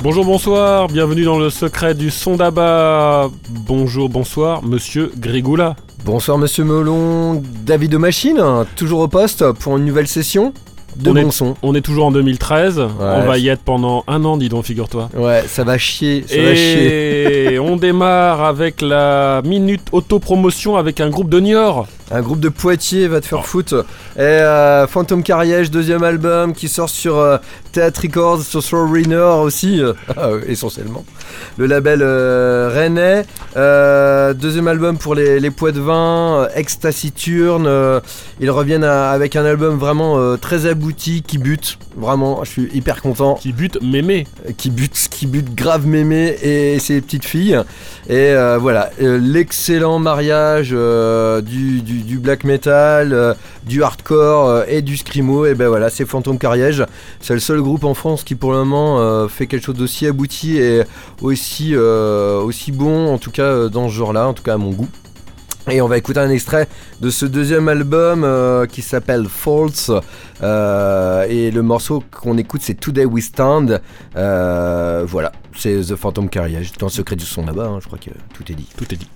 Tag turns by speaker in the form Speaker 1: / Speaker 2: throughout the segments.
Speaker 1: Bonjour, bonsoir, bienvenue dans le secret du son d'Abba. Bonjour, bonsoir, monsieur Grégoula.
Speaker 2: Bonsoir monsieur Melon, David de Machine, toujours au poste pour une nouvelle session de bon son.
Speaker 1: On est toujours en 2013,
Speaker 2: ouais.
Speaker 1: On va y être pendant un an, dis donc, figure-toi.
Speaker 2: Ouais, ça va chier,
Speaker 1: Et on démarre avec la minute autopromotion avec un groupe de Niort.
Speaker 2: Un groupe de Poitiers va te faire foutre. Et Phantom Carriage, deuxième album qui sort sur Theatre Records, sur Throw Runner aussi, essentiellement. Le label rennais. Deuxième album pour les Poitevins, ex-taciturne. Ils reviennent avec un album vraiment très abouti, qui bute. Vraiment, je suis hyper content.
Speaker 1: Qui bute mémé.
Speaker 2: Qui bute grave mémé et ses petites filles. Et voilà, l'excellent mariage du black metal, du hardcore et du screamo. Et ben voilà, c'est Phantom Carriage. C'est le seul groupe en France qui pour le moment fait quelque chose d'aussi abouti et aussi bon, en tout cas dans ce genre-là, en tout cas à mon goût. Et on va écouter un extrait de ce deuxième album qui s'appelle False. Et le morceau qu'on écoute, c'est Today We Stand. Voilà, c'est The Phantom Carriage. Dans le secret du son là-bas, je crois que tout est dit.
Speaker 1: Tout est dit.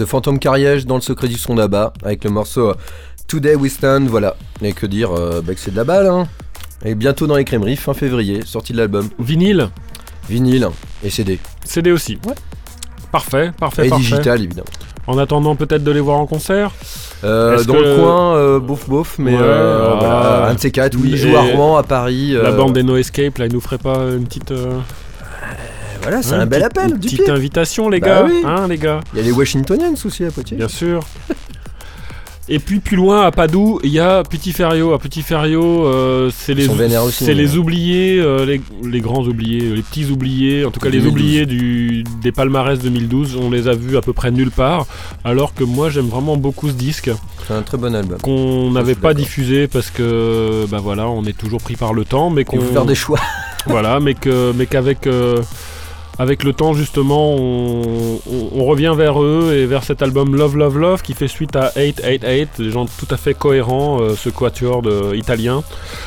Speaker 2: de Phantom Carriage dans le secret du son d'Abba avec le morceau Today We Stand. Voilà, et que dire, que c'est de la balle, hein. Et bientôt dans les crèmeries, fin février, sortie de l'album.
Speaker 1: Vinyle
Speaker 2: et CD.
Speaker 1: CD aussi.
Speaker 2: Ouais.
Speaker 1: Parfait.
Speaker 2: Et digital évidemment.
Speaker 1: En attendant peut-être de les voir en concert.
Speaker 2: Dans le coin, bof, mais voilà, un de ces quatre. Oui, il joue à Rouen, à Paris.
Speaker 1: La bande des No Escape, là, il nous ferait pas une petite.
Speaker 2: Voilà, c'est un bel appel.
Speaker 1: Une petite invitation, les gars.
Speaker 2: Oui.
Speaker 1: Hein, les gars.
Speaker 2: Il y a les Washingtonians aussi à Poitiers.
Speaker 1: Bien sûr. Et puis plus loin, à Padoue, il y a Petit Ferriot. À Petit Ferriot, c'est les oubliés, les grands oubliés, les petits oubliés, en tout cas 2012. Les oubliés des palmarès 2012. On les a vus à peu près nulle part. Alors que moi, j'aime vraiment beaucoup ce disque.
Speaker 2: C'est un très bon album.
Speaker 1: Qu'on n'avait pas diffusé parce que, voilà, on est toujours pris par le temps, mais qu'on.
Speaker 2: Il faut faire des choix.
Speaker 1: Voilà, mais qu'avec. Avec le temps, justement, on revient vers eux et vers cet album Love Love Love qui fait suite à 888, des gens tout à fait cohérents, ce quatuor italien.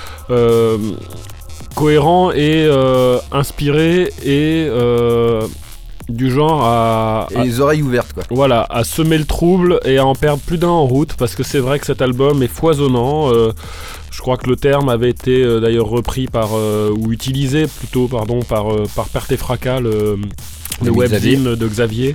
Speaker 1: Cohérent et inspiré et du genre
Speaker 2: et les oreilles ouvertes, quoi.
Speaker 1: Voilà, à semer le trouble et à en perdre plus d'un en route, parce que c'est vrai que cet album est foisonnant. Je crois que le terme avait été d'ailleurs repris ou utilisé plutôt, pardon, par Perte et Fracas, le webzine de Xavier.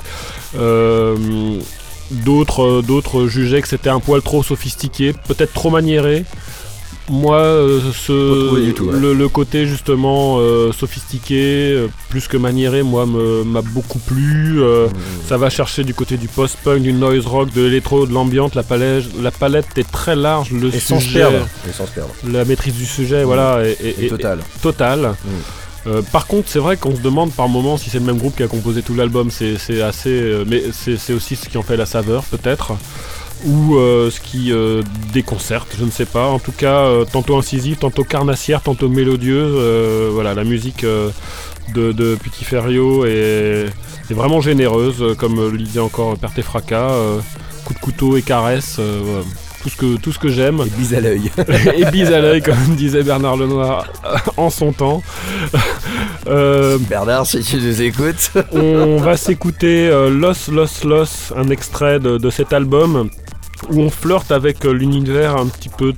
Speaker 1: D'autres jugeaient que c'était un poil trop sophistiqué, peut-être trop maniéré. Moi, le côté justement sophistiqué, plus que maniéré, moi m'a beaucoup plu. Ça va chercher du côté du post-punk, du noise rock, de l'électro, de l'ambiance. La palette est très large. Le sujet,
Speaker 2: sans se perdre.
Speaker 1: La maîtrise du sujet, voilà, est totale. Par contre, c'est vrai qu'on se demande par moments si c'est le même groupe qui a composé tout l'album. C'est assez, mais c'est aussi ce qui en fait la saveur, peut-être. Ou ce qui déconcerte, je ne sais pas. En tout cas, tantôt incisive, tantôt carnassière, tantôt mélodieuse. Voilà, la musique de Petit Ferriot est vraiment généreuse, comme le disait encore Perte et Fracas. Coup de couteau et caresse, tout ce que j'aime.
Speaker 2: Et bise à l'œil.
Speaker 1: Et bise à l'œil, comme disait Bernard Lenoir en son temps.
Speaker 2: Bernard, si tu nous écoutes.
Speaker 1: On va s'écouter Loss, un extrait de cet album, où on flirte avec l'univers un petit peu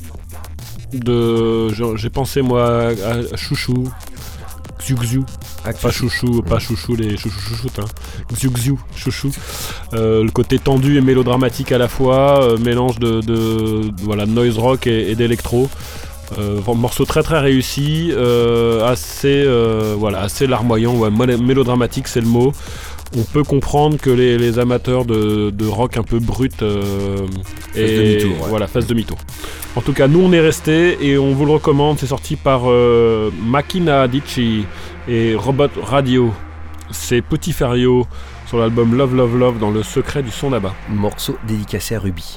Speaker 1: j'ai pensé moi à Chouchou, Xiu, pas chouchou les chouchoutes, hein. Xiu, chouchou. Le côté tendu et mélodramatique à la fois, mélange de noise rock et d'électro. Morceau très très réussi, assez larmoyant, mélodramatique c'est le mot. On peut comprendre que les amateurs de rock un peu brut fassent demi-tour. En tout cas, nous on est restés et on vous le recommande. C'est sorti par Macchina Dici et Robot Radio. C'est Petit Ferriot sur l'album Love Love Love dans le secret du son d'Abba.
Speaker 2: Morceau dédicacé à Ruby.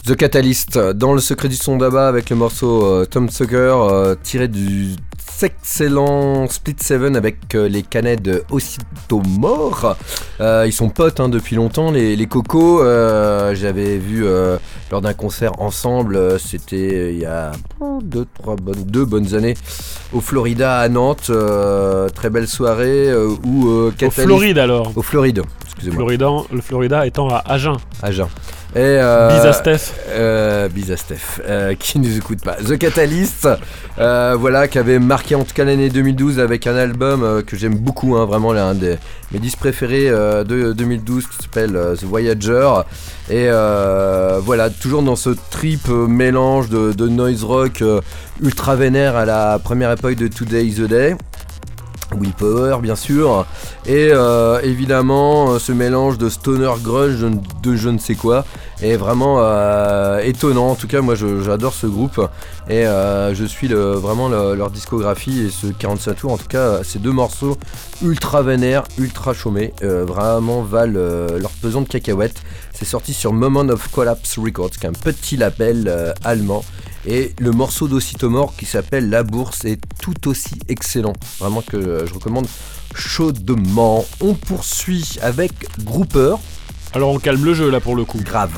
Speaker 2: The Catalyst, dans le secret du son d'Abba avec le morceau Tom Sucker, tiré du excellent Split 7 avec les canettes de Aussitôt Mort. Ils sont potes depuis longtemps, les cocos. J'avais vu lors d'un concert ensemble, c'était il y a deux bonnes années, au Florida à Nantes. Très belle soirée où
Speaker 1: Au Floride alors.
Speaker 2: Au Floride, excusez-moi.
Speaker 1: Le Florida étant à Agen.
Speaker 2: Et
Speaker 1: bis à Steph.
Speaker 2: Bis à Steph, qui ne nous écoute pas. The Catalyst, voilà, qui avait marqué en tout cas l'année 2012 avec un album que j'aime beaucoup, vraiment l'un des mes 10 préférés de 2012 qui s'appelle The Voyager. Et voilà, toujours dans ce trip mélange de noise rock ultra vénère à la première époque de Today is the Day. Willpower bien sûr, et évidemment ce mélange de stoner grunge de je ne sais quoi est vraiment étonnant. En tout cas moi j'adore ce groupe et je suis vraiment leur discographie, et ce 45 tours en tout cas, ces deux morceaux ultra vénères, ultra chômés, vraiment valent leur pesant de cacahuètes. C'est sorti sur Moment of Collapse Records, qui est un petit label allemand. Et le morceau d'Aussitôt Mort qui s'appelle La Bourse est tout aussi excellent, vraiment que je recommande chaudement. On poursuit avec Grouper.
Speaker 1: Alors on calme le jeu là pour le coup.
Speaker 2: Grave.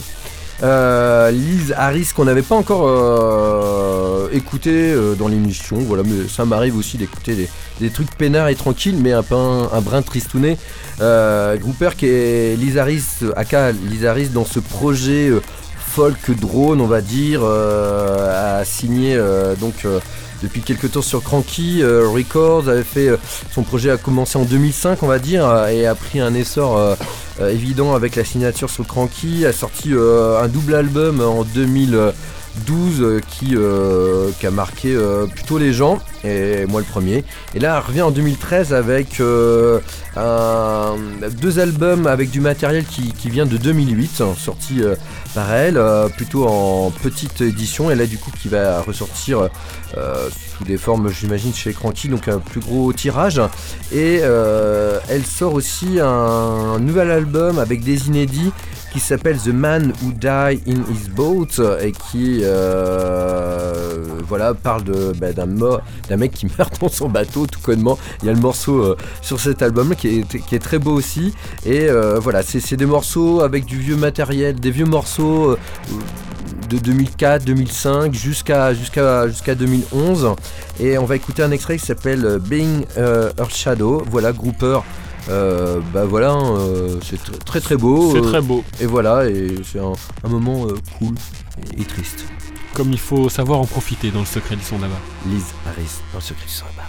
Speaker 2: Liz Harris qu'on n'avait pas encore écouté dans l'émission, voilà, mais ça m'arrive aussi d'écouter des trucs peinards et tranquilles, mais un brin tristouné. Grouper qui est Liz Harris, aka Liz Harris, dans ce projet folk drone, on va dire, a signé depuis quelques temps sur Cranky Records, avait fait son projet a commencé en 2005 on va dire, et a pris un essor évident avec la signature sur Cranky, a sorti un double album en 2012 qui a marqué plutôt les gens, et moi le premier. Et là elle revient en 2013 avec deux albums avec du matériel qui vient de 2008, sorti par elle, plutôt en petite édition, et là du coup qui va ressortir sous des formes j'imagine chez Cranky, donc un plus gros tirage. Et elle sort aussi un nouvel album avec des inédits qui s'appelle The Man Who Died in His Boat, et qui voilà, parle d'un mec qui meurt dans son bateau tout connement. Il y a le morceau sur cet album qui est très beau aussi, et voilà, c'est des morceaux avec du vieux matériel, des vieux morceaux de 2004, 2005 jusqu'à 2011, et on va écouter un extrait qui s'appelle Being Her Shadow. Voilà, Grouper. Voilà, c'est très très beau.
Speaker 1: C'est très beau.
Speaker 2: Et voilà, et c'est un moment cool et triste.
Speaker 1: Comme il faut savoir en profiter dans le secret du son d'Abba.
Speaker 2: Liz Harris dans le secret du son d'Abba.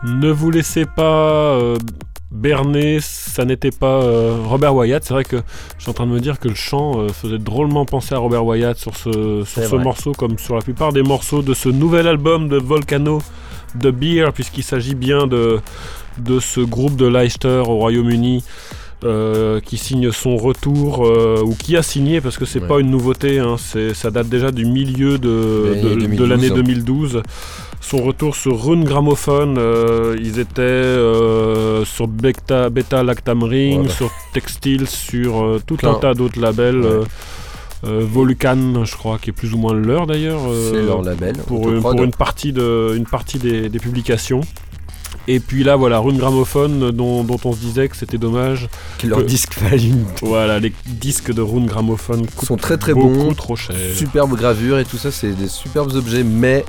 Speaker 1: Ne vous laissez pas berner, ça n'était pas Robert Wyatt. C'est vrai que je suis en train de me dire que le chant faisait drôlement penser à Robert Wyatt sur ce morceau, comme sur la plupart des morceaux de ce nouvel album de Volcano de Beer, puisqu'il s'agit bien de ce groupe de Leicester au Royaume-Uni qui signe son retour, ou qui a signé, parce que c'est pas une nouveauté, hein, ça date déjà du milieu de l'année 2012. Son retour sur Rune Gramophone, ils étaient sur Beta Lactam Ring, sur Textile, sur tout un tas d'autres labels. Vulcan, je crois, qui est plus ou moins leur d'ailleurs.
Speaker 2: C'est leur label.
Speaker 1: Pour une partie des publications. Et puis là, voilà, Rune Gramophone, dont on se disait que c'était dommage.
Speaker 2: Que leurs disques valent
Speaker 1: Voilà, les disques de Rune Gramophone
Speaker 2: sont très très bons,
Speaker 1: trop chers.
Speaker 2: Superbes gravures et tout ça, c'est des superbes objets, mais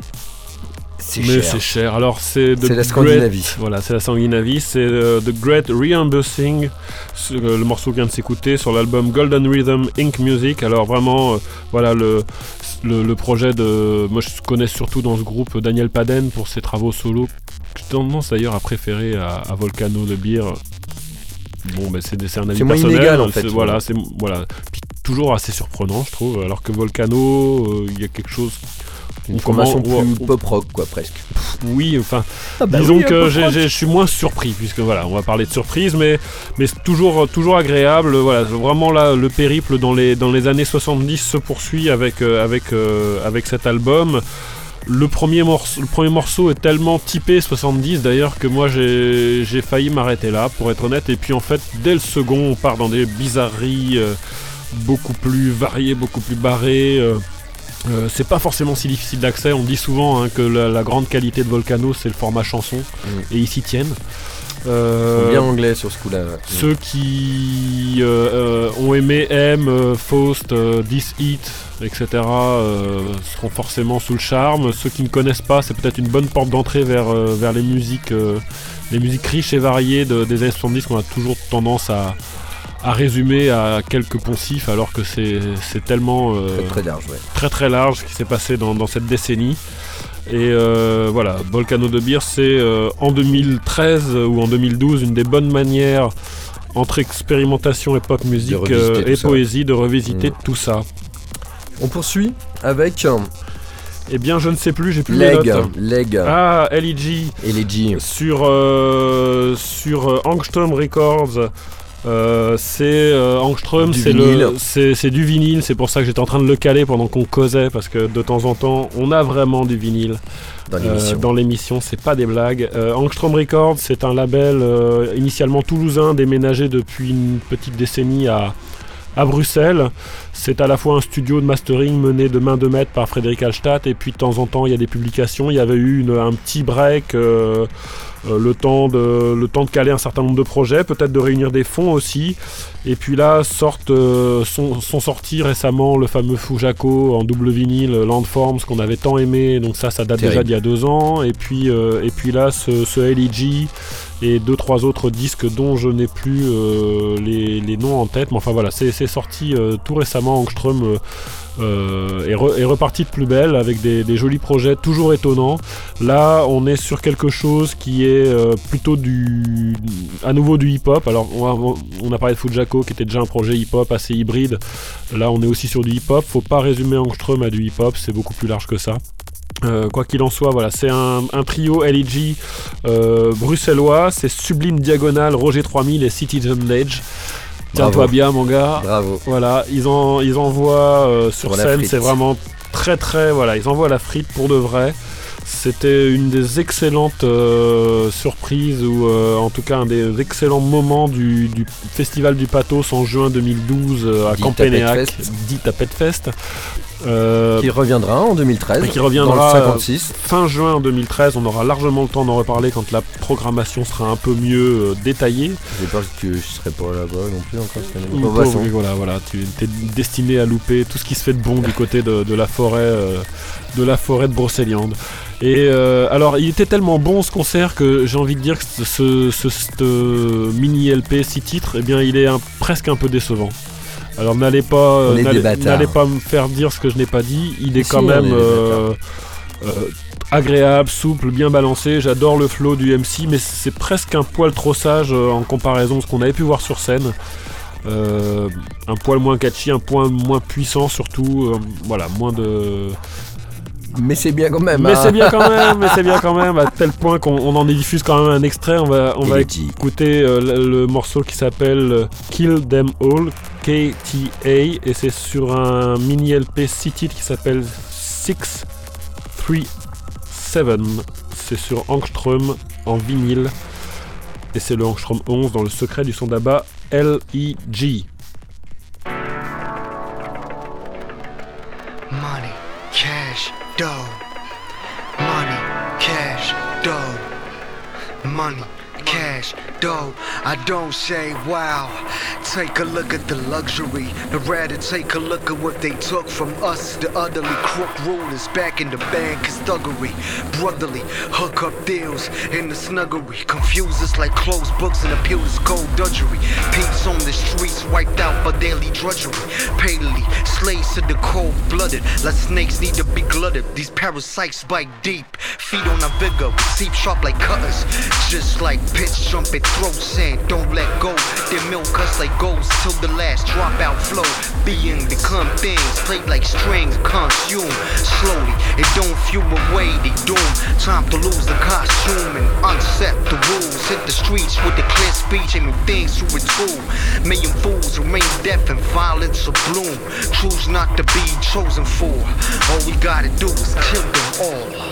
Speaker 2: c'est cher.
Speaker 1: Alors c'est
Speaker 2: la Scandinavie.
Speaker 1: Voilà, c'est la Scandinavie. C'est The Great Reimbursing, le morceau vient de s'écouter sur l'album Golden Rhythm Inc. Music. Alors vraiment, voilà le projet de. Moi, je connais surtout dans ce groupe Daniel Paden pour ses travaux solo. J'ai tendance d'ailleurs à préférer à Volcano de Beer. Bon, ben c'est un avis personnel.
Speaker 2: C'est moins inégal en fait.
Speaker 1: Voilà. Puis toujours assez surprenant, je trouve. Alors que Volcano, il y a quelque chose.
Speaker 2: Une formation plus pop rock, quoi, presque.
Speaker 1: Oui, enfin, disons que je suis moins surpris, puisque voilà, on va parler de surprise, mais c'est toujours agréable. Voilà, vraiment là, le périple dans les années 70 se poursuit avec cet album. Le premier morceau est tellement typé 70 d'ailleurs que moi j'ai failli m'arrêter là, pour être honnête. Et puis en fait, dès le second, on part dans des bizarreries beaucoup plus variées, beaucoup plus barrées. C'est pas forcément si difficile d'accès. On dit souvent que la grande qualité de Volcano, c'est le format chanson, et ils s'y tiennent.
Speaker 2: Ils sont bien anglais sur ce coup-là.
Speaker 1: Ceux qui ont aimé Faust, This Heat, etc. seront forcément sous le charme. Ceux qui ne connaissent pas, c'est peut-être une bonne porte d'entrée vers les musiques riches et variées des années 70 qu'on a toujours tendance à résumer à quelques poncifs, alors que c'est tellement
Speaker 2: très large,
Speaker 1: très large ce qui s'est passé dans cette décennie. Et voilà, Volcano de Beer, c'est en 2013 ou en 2012 une des bonnes manières entre expérimentation et pop musique et poésie de revisiter tout ça.
Speaker 2: On poursuit avec
Speaker 1: eh bien, je ne sais plus, j'ai plus les notes.
Speaker 2: Leg.
Speaker 1: Ah, L.E.G. Sur Angstrom Records. Angstrom, c'est du vinyle. C'est pour ça que j'étais en train de le caler pendant qu'on causait, parce que de temps en temps on a vraiment du vinyle dans l'émission, c'est pas des blagues. Angstrom Records, c'est un label initialement toulousain, déménagé depuis une petite décennie à Bruxelles. C'est à la fois un studio de mastering mené de main de maître par Frédéric Hallstatt, et puis de temps en temps il y a des publications. Il y avait eu un petit break, le temps de caler un certain nombre de projets, peut-être de réunir des fonds aussi. Et puis là sont sortis récemment le fameux Fujako en double vinyle Landforms qu'on avait tant aimé, donc ça date déjà d'il y a 2 ans. Et puis là ce L.E.G. et 2-3 autres disques dont je n'ai plus les noms en tête, mais enfin voilà, c'est sorti tout récemment. Angstrom est reparti de plus belle avec des jolis projets toujours étonnants. Là on est sur quelque chose qui est plutôt à nouveau du hip-hop. Alors on a parlé de Fujako qui était déjà un projet hip-hop assez hybride. Là on est aussi sur du hip-hop. Faut pas résumer Angstrom à du hip-hop, c'est beaucoup plus large que ça. Quoi qu'il en soit, voilà, c'est un trio L.E.G. bruxellois. C'est Sublime Diagonale, Roger 3000 et Citizen Edge. Tiens-toi bien mon gars.
Speaker 2: Bravo.
Speaker 1: Voilà, ils envoient sur scène, c'est vraiment très très, voilà, ils envoient la frite pour de vrai. C'était une des excellentes surprises, ou en tout cas un des excellents moments du Festival du Pathos en juin 2012 à Campénéac, dit Tapette Fest.
Speaker 2: Qui reviendra en 2013,
Speaker 1: qui reviendra
Speaker 2: dans le 56.
Speaker 1: Fin juin 2013, on aura largement le temps d'en reparler quand la programmation sera un peu mieux détaillée.
Speaker 2: J'ai peur que je serai pas là-bas non plus encore cette année.
Speaker 1: Voilà, tu es destiné à louper tout ce qui se fait de bon du côté de la forêt de Brocéliande. Et alors il était tellement bon ce concert que j'ai envie de dire que ce mini LP 6 titres, eh bien il est presque un peu décevant. Alors n'allez pas me faire dire ce que je n'ai pas dit. Il est quand même agréable, souple, bien balancé. J'adore le flow du MC, mais c'est presque un poil trop sage en comparaison de ce qu'on avait pu voir sur scène. Un poil moins catchy, un poil moins puissant surtout. Voilà, moins de...
Speaker 2: Mais c'est bien quand même.
Speaker 1: Mais c'est bien quand même, à tel point qu'on en diffuse quand même un extrait. On va écouter le morceau qui s'appelle Kill Them All, KTA, et c'est sur un mini LP 6 titres qui s'appelle 637. C'est sur Angstrom en vinyle, et c'est le Angstrom 11 dans le secret du son d'Abba LEG.
Speaker 3: Money, cash, dough. Money, cash, dough. Money, cash, dough. I don't say wow. Take a look at the luxury. I'd rather take a look at what they took from us. The utterly crook rulers back in the bank is thuggery. Brotherly hookup deals in the snuggery. Confuse us like closed books and appeal to skullduggery. Peeps on the streets wiped out by daily drudgery. Palely slaves to the cold-blooded. Like snakes need to be glutted. These parasites bite deep. Feed on our vigor. We seep sharp like cutters. Just like pitch trumpet throat sand. Don't let go. They milk us like goals till the last dropout flow. Being become things played like strings. Consume slowly. It don't fuel away the doom. Time to lose the costume and unset the rules. Hit the streets with the clear speech and things to retool. Million fools remain deaf and violence will bloom. Choose not to be chosen for. All we gotta do is kill them all.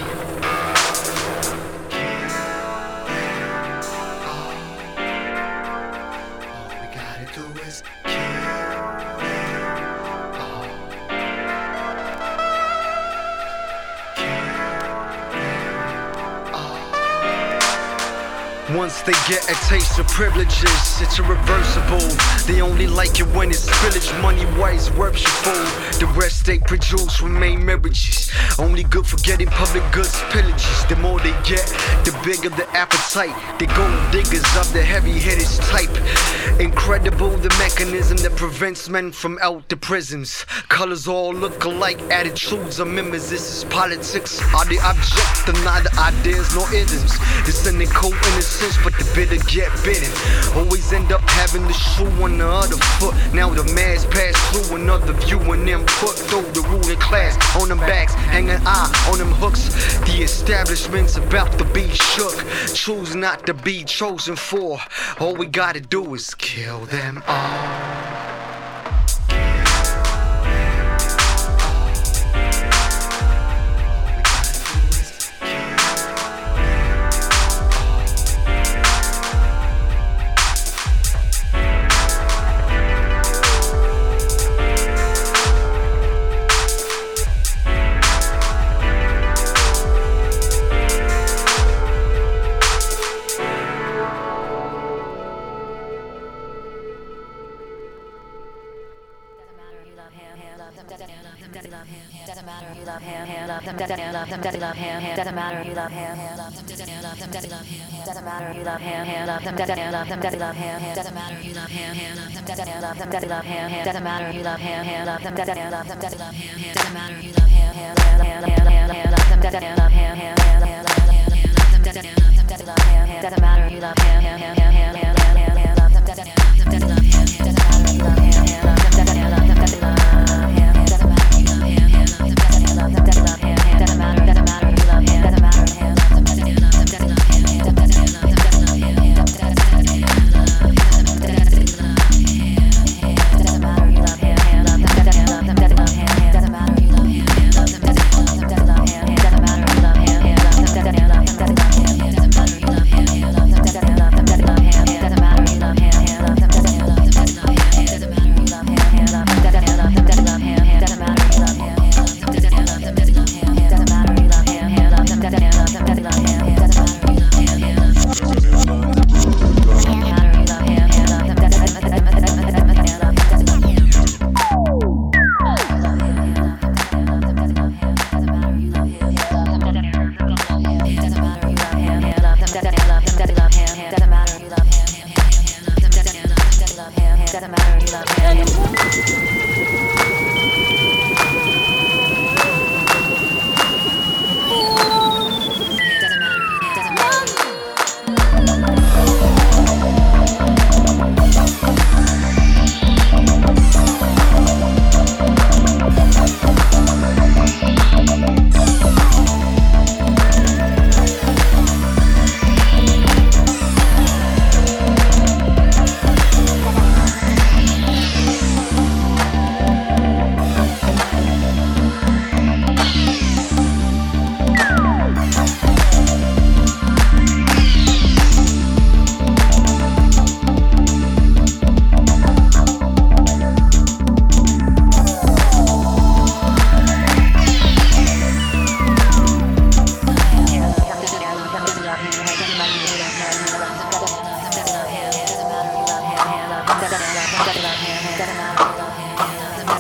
Speaker 3: Once they get a taste of privileges, it's irreversible. They only like it when it's spillage, money wise worshipful. The rest they produce remain marriages. Only good for getting public goods pillages. The more they get, the bigger the appetite. They gold diggers of the heavy-hitters type. Incredible the mechanism that prevents men from out the prisons. Colors all look alike, attitudes are mimesis. Is politics are the object of neither ideas nor isms. The cynical innocence, but the bitter get bitten. Always end up having the shoe on the other foot. Now the mass pass through another view and input. Throw the ruling class on them backs, hang an eye on them hooks. The establishment's about to be shook. Choose not to be chosen for. All we gotta do is kill them all.
Speaker 4: Doesn't matter you love him. Doesn't matter you love him. Doesn't matter you love him. Doesn't matter you love him. Doesn't matter you love him. Doesn't matter you love him. Doesn't matter you love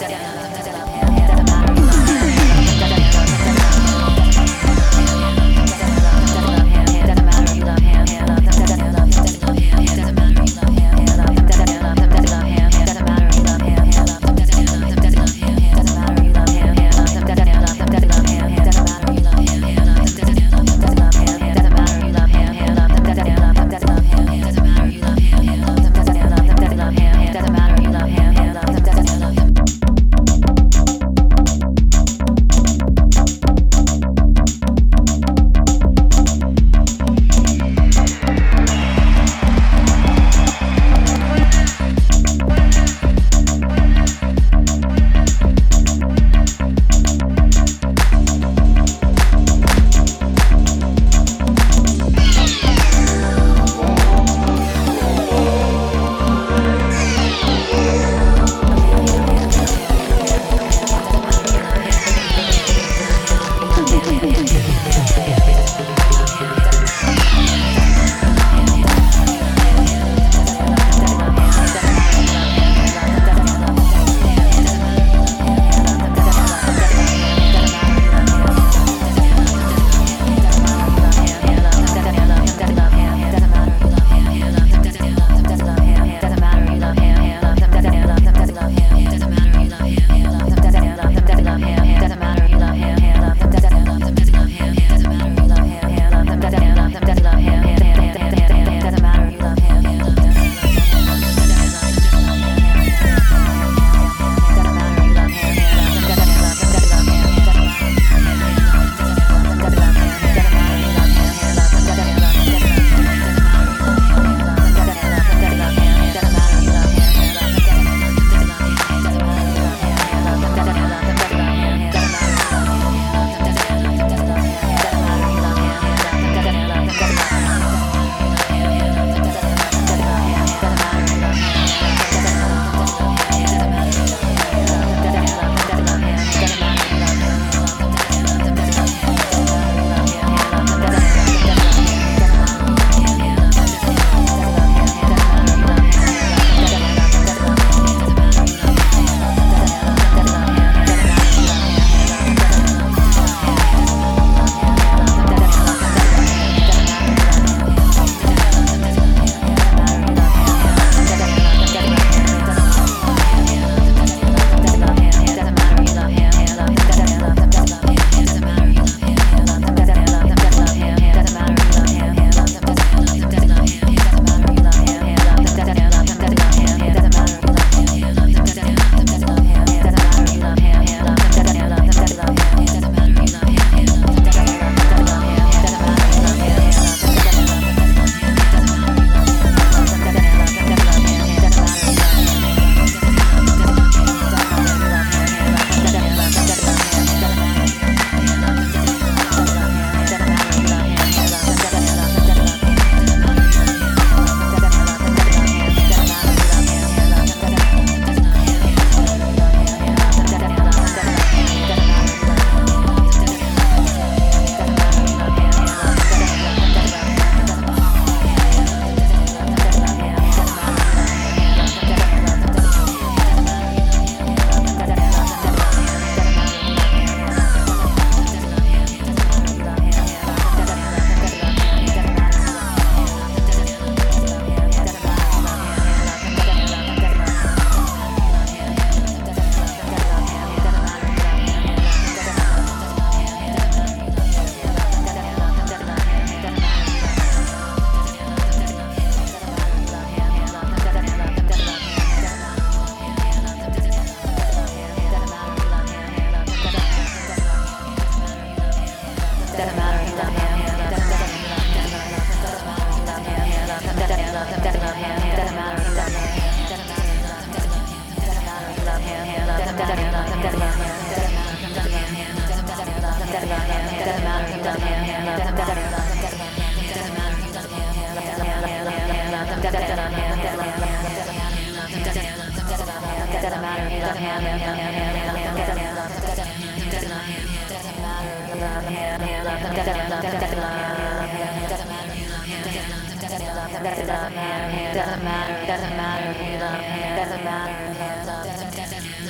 Speaker 4: Doesn't matter, you love him. Doesn't matter,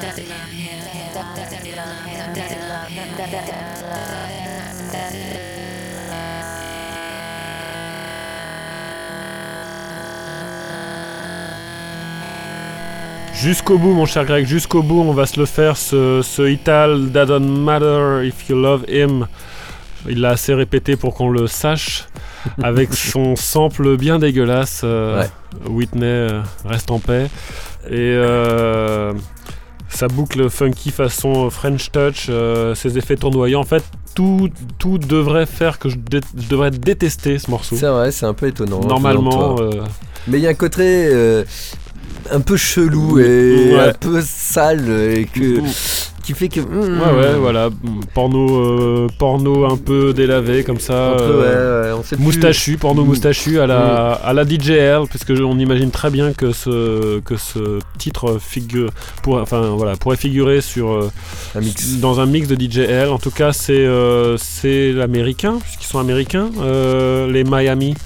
Speaker 1: Jusqu'au bout, mon cher Greg, jusqu'au bout, on va se le faire, ce Ital That Don't Matter If You Love Him. Il l'a assez répété pour qu'on le sache, avec son sample bien dégueulasse.
Speaker 2: Ouais.
Speaker 1: Whitney, reste en paix. Et sa boucle funky façon French Touch, ses effets tournoyants. En fait, tout devrait faire que je devrais détester ce morceau.
Speaker 2: C'est vrai, c'est un peu étonnant.
Speaker 1: Normalement.
Speaker 2: Mais il y a un côté un peu chelou et un peu sale et qui fait que
Speaker 1: ouais, voilà, porno un peu délavé comme ça,
Speaker 2: on sait
Speaker 1: moustachu, porno moustachu à la DJL, puisque on imagine très bien que ce titre pourrait figurer sur dans un mix de DJL. En tout cas, c'est l'américain, puisqu'ils sont américains, les Miami.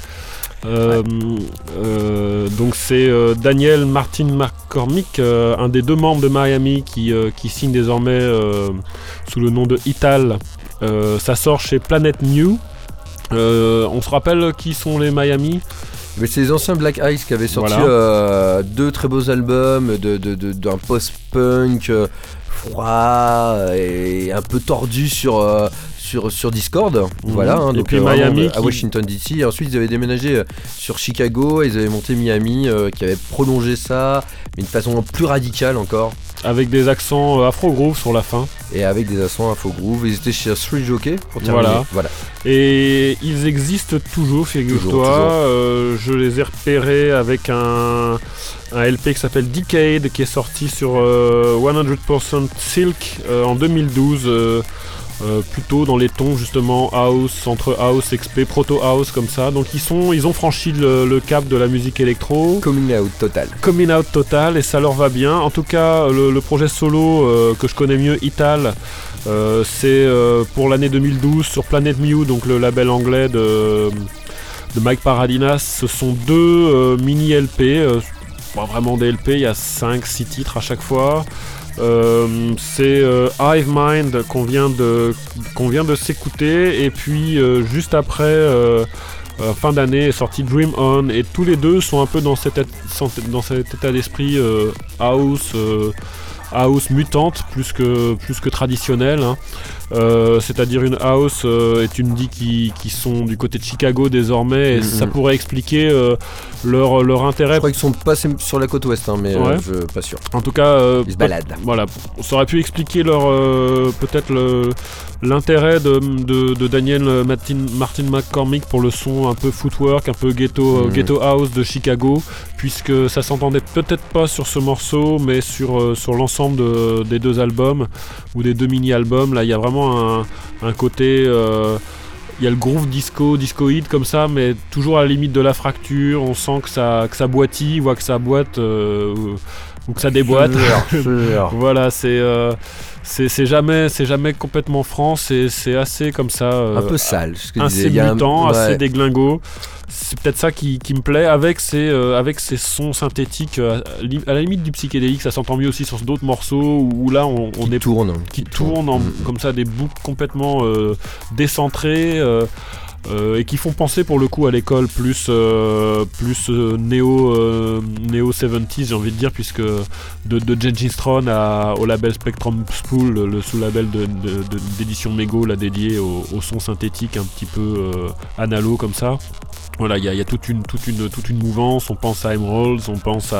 Speaker 1: Donc c'est Daniel Martin McCormick, un des deux membres de Miami qui signe désormais sous le nom de Ital. Ça sort chez Planet New. On se rappelle qui sont les Miami?
Speaker 2: Mais c'est les anciens Black Ice qui avaient sorti deux très beaux albums d'un post-punk froid et un peu tordu sur Discord, voilà. Hein,
Speaker 1: et
Speaker 2: donc
Speaker 1: puis Miami
Speaker 2: à Washington DC. Et ensuite ils avaient déménagé sur Chicago. Ils avaient monté Miami, qui avait prolongé ça, mais d'une façon plus radicale encore.
Speaker 1: Avec des accents afro-groove sur la fin.
Speaker 2: Et avec des accents afro-groove. Ils étaient chez Three Jockey pour terminer. Voilà. Et
Speaker 1: ils existent toujours, figure-toi. Je les ai repérés avec un LP qui s'appelle Decade, qui est sorti sur 100% Silk en 2012. Plutôt dans les tons justement house, entre house, XP, proto house comme ça. Donc ils ont franchi le cap de la musique électro.
Speaker 2: Coming out total
Speaker 1: et ça leur va bien. En tout cas le projet solo que je connais mieux, Ital, c'est pour l'année 2012 sur Planet Mew, donc le label anglais de Mike Paradinas. Ce sont deux mini LP, pas vraiment des LP, il y a 5-6 titres à chaque fois. C'est Hive Mind qu'on vient de s'écouter, et puis juste après fin d'année est sorti Dream On, et tous les deux sont un peu dans cet état d'esprit house mutante plus que traditionnelle, hein. C'est-à-dire une house et tu me dis qui sont du côté de Chicago désormais, et ça pourrait expliquer leur intérêt.
Speaker 2: Je crois qu'ils sont passés sur la côte ouest, hein, mais je suis pas sûr.
Speaker 1: En tout cas,
Speaker 2: ils se baladent.
Speaker 1: Voilà, ça aurait pu expliquer peut-être l'intérêt de Daniel Martin McCormick pour le son un peu footwork, un peu ghetto house de Chicago, puisque ça s'entendait peut-être pas sur ce morceau, mais sur l'ensemble des deux albums ou des deux mini-albums. Là, il y a vraiment un côté, il y a le groove discoïde comme ça, mais toujours à la limite de la fracture. On sent que ça boitille, voit que ça boite ou que ça déboîte. Voilà, c'est jamais complètement franc, c'est assez comme ça, un
Speaker 2: peu sale,
Speaker 1: assez mutant, assez déglingo. C'est peut-être ça qui me plaît, avec ces sons synthétiques à la limite du psychédélique. Ça s'entend mieux aussi sur d'autres morceaux où là qui tournent comme ça, des boucles complètement décentrées, et qui font penser pour le coup à l'école plus néo 70s, j'ai envie de dire, puisque de Gengis Tron au label Spectrum Spool, le sous-label d'édition Mego, là, dédié au son synthétique un petit peu analo comme ça. Voilà, il y a toute une mouvance. On pense à Emeralds, on pense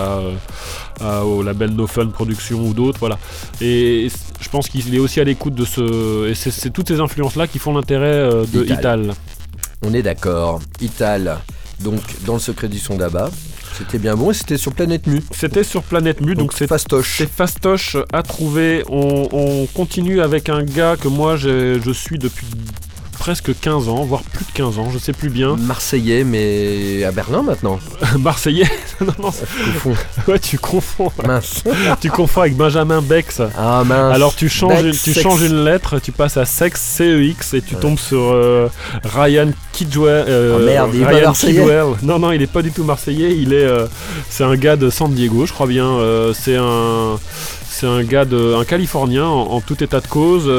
Speaker 1: au label No Fun Productions ou d'autres, voilà. Et je pense qu'il est aussi à l'écoute de et c'est toutes ces influences-là qui font l'intérêt de Ital.
Speaker 2: On est d'accord. Ital, donc dans le secret du son d'Abba. C'était bien bon, et c'était sur Planet Mu.
Speaker 1: C'était sur Planet Mu, donc c'est
Speaker 2: fastoche.
Speaker 1: C'est fastoche à trouver. On continue avec un gars que moi je suis depuis presque 15 ans, voire plus de 15 ans, je sais plus bien.
Speaker 2: Marseillais, mais à Berlin maintenant.
Speaker 1: Marseillais. Non,
Speaker 2: je confonds.
Speaker 1: Ouais, tu confonds.
Speaker 2: Mince.
Speaker 1: Tu confonds avec Benjamin Bex.
Speaker 2: Ah mince.
Speaker 1: Alors tu changes une lettre, tu passes à Sex, CEX, et tu tombes sur Ryan Kidwell.
Speaker 2: Oh merde, il est pas marseillais.
Speaker 1: Kidwell. Non, il est pas du tout marseillais. C'est un gars de San Diego, je crois bien. c'est un gars un Californien en tout état de cause,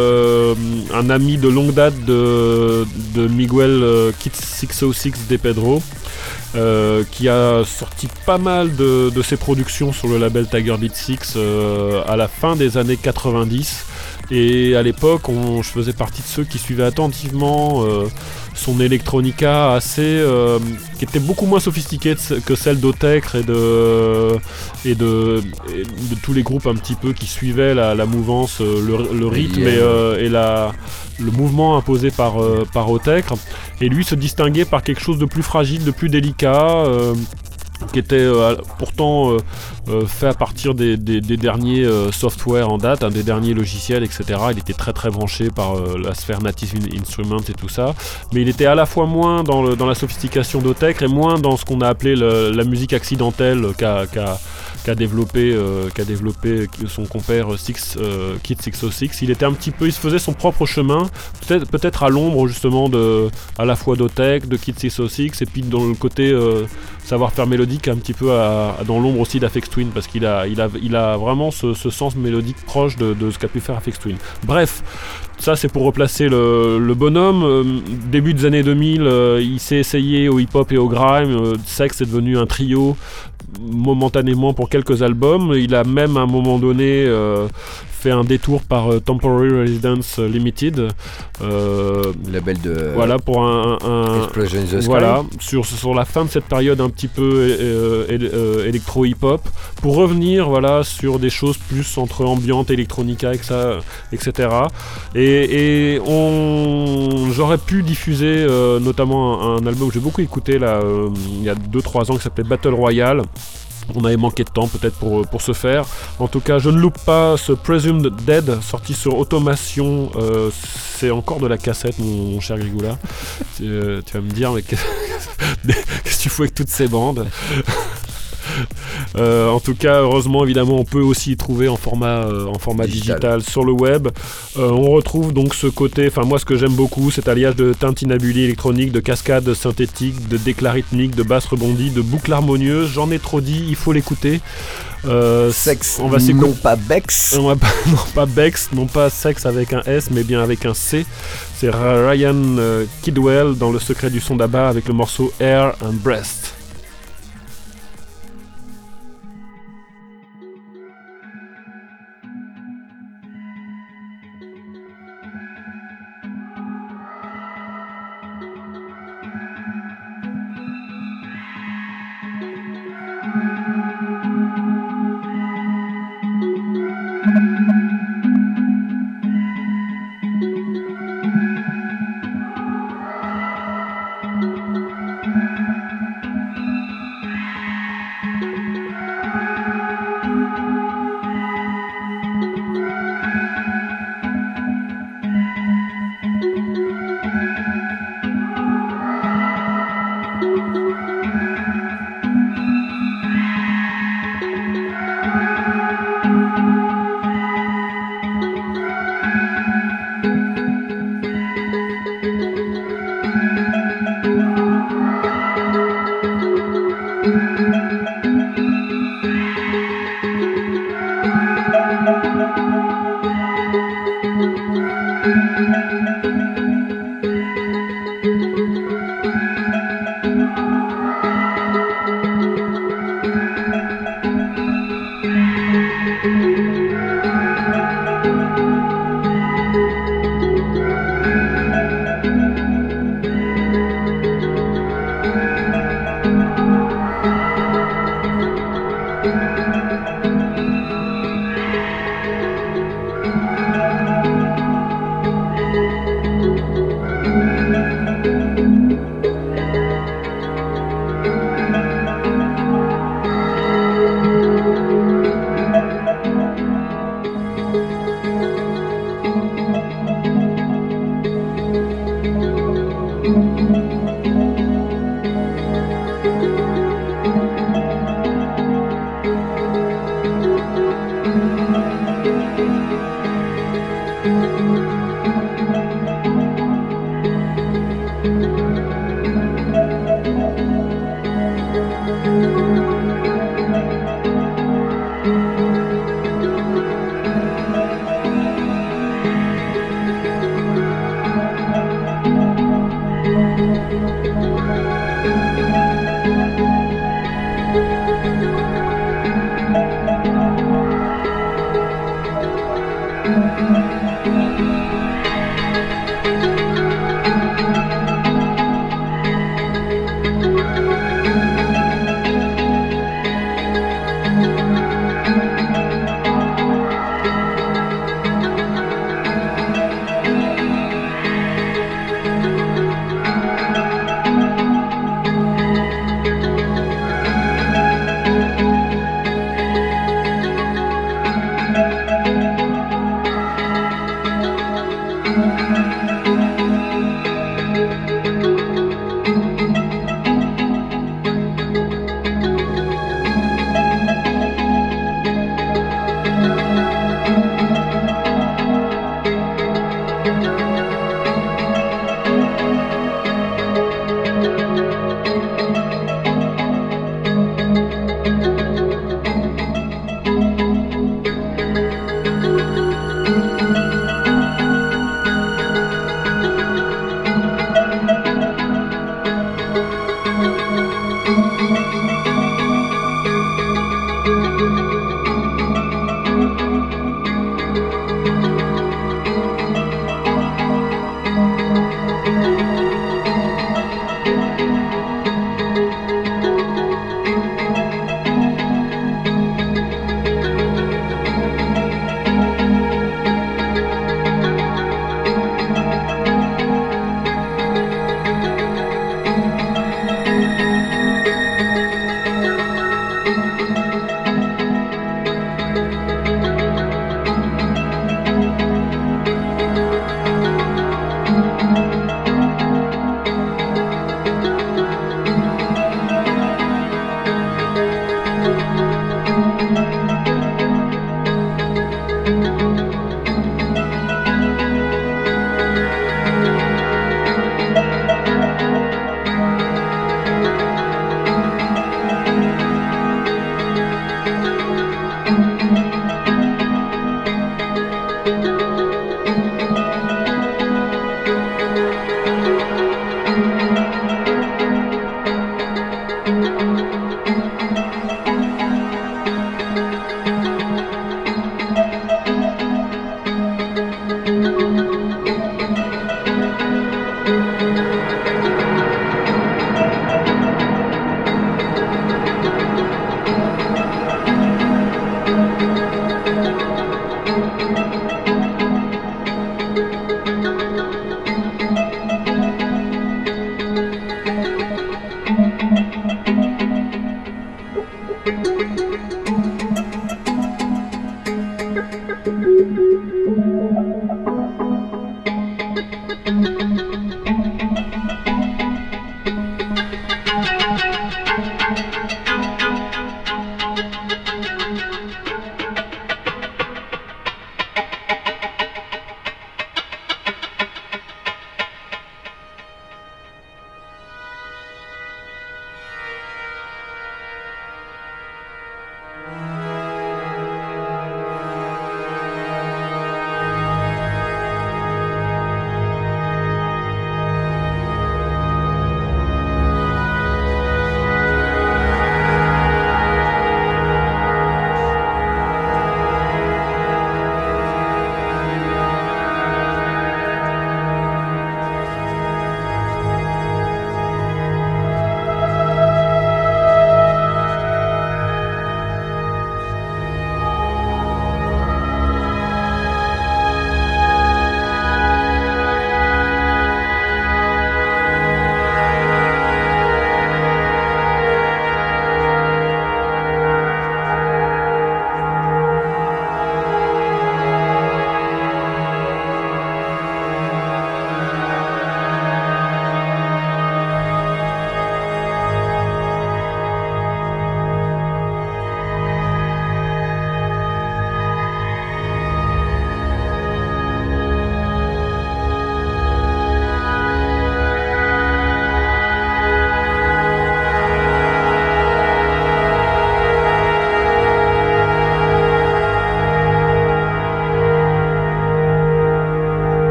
Speaker 1: un ami de longue date de Miguel Kid 606 de Pedro. Qui a sorti pas mal de ses productions sur le label Tiger Beat 6 à la fin des années 90. Et à l'époque, je faisais partie de ceux qui suivaient attentivement son electronica assez, qui était beaucoup moins sophistiquée que celle d'Otecre et de tous les groupes un petit peu qui suivaient la mouvance, le rythme et le mouvement imposé par Otecre. Et lui se distinguait par quelque chose de plus fragile, de plus délicat. Qui était pourtant fait à partir des derniers software en date, des derniers logiciels, etc. Il était très très branché par la sphère Native Instruments et tout ça, mais il était à la fois moins dans la sophistication d'Otecre et moins dans ce qu'on a appelé la musique accidentelle qu'a développé son compère Kid 606. Il était un petit peu, il se faisait son propre chemin, peut-être à l'ombre justement à la fois d'Otecre, de Kid 606, et puis dans le côté savoir-faire mélodique un petit peu dans l'ombre aussi d'Aphex Twin, parce qu'il a vraiment ce sens mélodique proche de ce qu'a pu faire Aphex Twin. Bref, ça c'est pour replacer le bonhomme. Début des années 2000, il s'est essayé au hip-hop et au grime. Sex est devenu un trio momentanément pour quelques albums. Il a même à un moment donné fait un détour par Temporary Residence Limited,
Speaker 2: label de
Speaker 1: voilà, pour un
Speaker 2: Explosion in the Sky.
Speaker 1: Voilà, sur la fin de cette période un petit peu électro hip-hop, pour revenir voilà sur des choses plus entre ambiante, electronica, etc. Et j'aurais pu diffuser notamment un album que j'ai beaucoup écouté là, il y a 2-3 ans, qui s'appelait Battle Royale. On avait manqué de temps peut-être pour ce faire. En tout cas, je ne loupe pas ce Presumed Dead sorti sur Automation. C'est encore de la cassette, mon cher Grigoula. Tu vas me dire, mais qu'est-ce que tu fous avec toutes ces bandes? En tout cas, heureusement, évidemment, on peut aussi y trouver en format digital sur le web. On retrouve donc ce côté, enfin moi ce que j'aime beaucoup, cet alliage de tintinabuli électronique, de cascades synthétiques, de déclats rythmiques, de basses rebondies, de boucles harmonieuses. J'en ai trop dit, il faut l'écouter.
Speaker 2: Sex,
Speaker 1: on va
Speaker 2: non pas Bex.
Speaker 1: Non pas Bex, non pas Sex avec un S, mais bien avec un C. C'est Ryan Kidwell dans Le Secret du son d'Abba avec le morceau Air and Breast.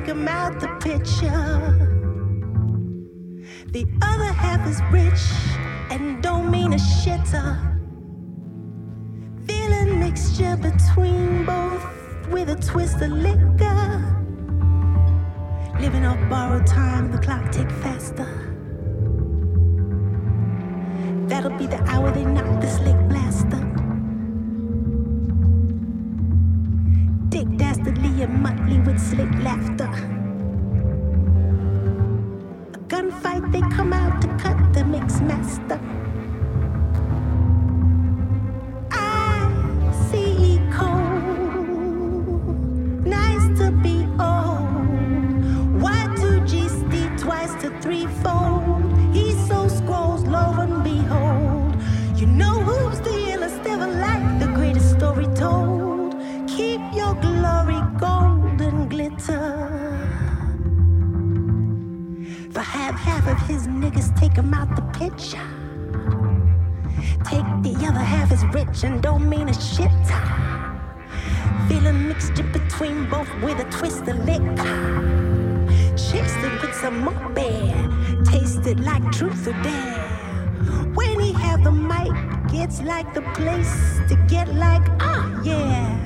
Speaker 5: take him out the picture. The other half is rich and don't mean a shitter. Feeling mixture between both with a twist of liquor. Living off borrowed time, the clock tick faster. That'll be the hour they knock the slick blaster. Dick Dastardly and Muttley with slick laughter. A gunfight, they come out to cut the mix master. I see cold, nice to be old. Y2GC twice to threefold. He's so scrolls, lo and behold. You know who's the illest ever, like the greatest story told. Keep your glory gold and glitter. For half of his niggas, take him out the picture. Take the other half is rich and don't mean a shit. Feel a mixture between both with a twist of liquor. Chased it with some more beer. Tasted like truth or dare. When he have the mic, it's like the place to get like, yeah.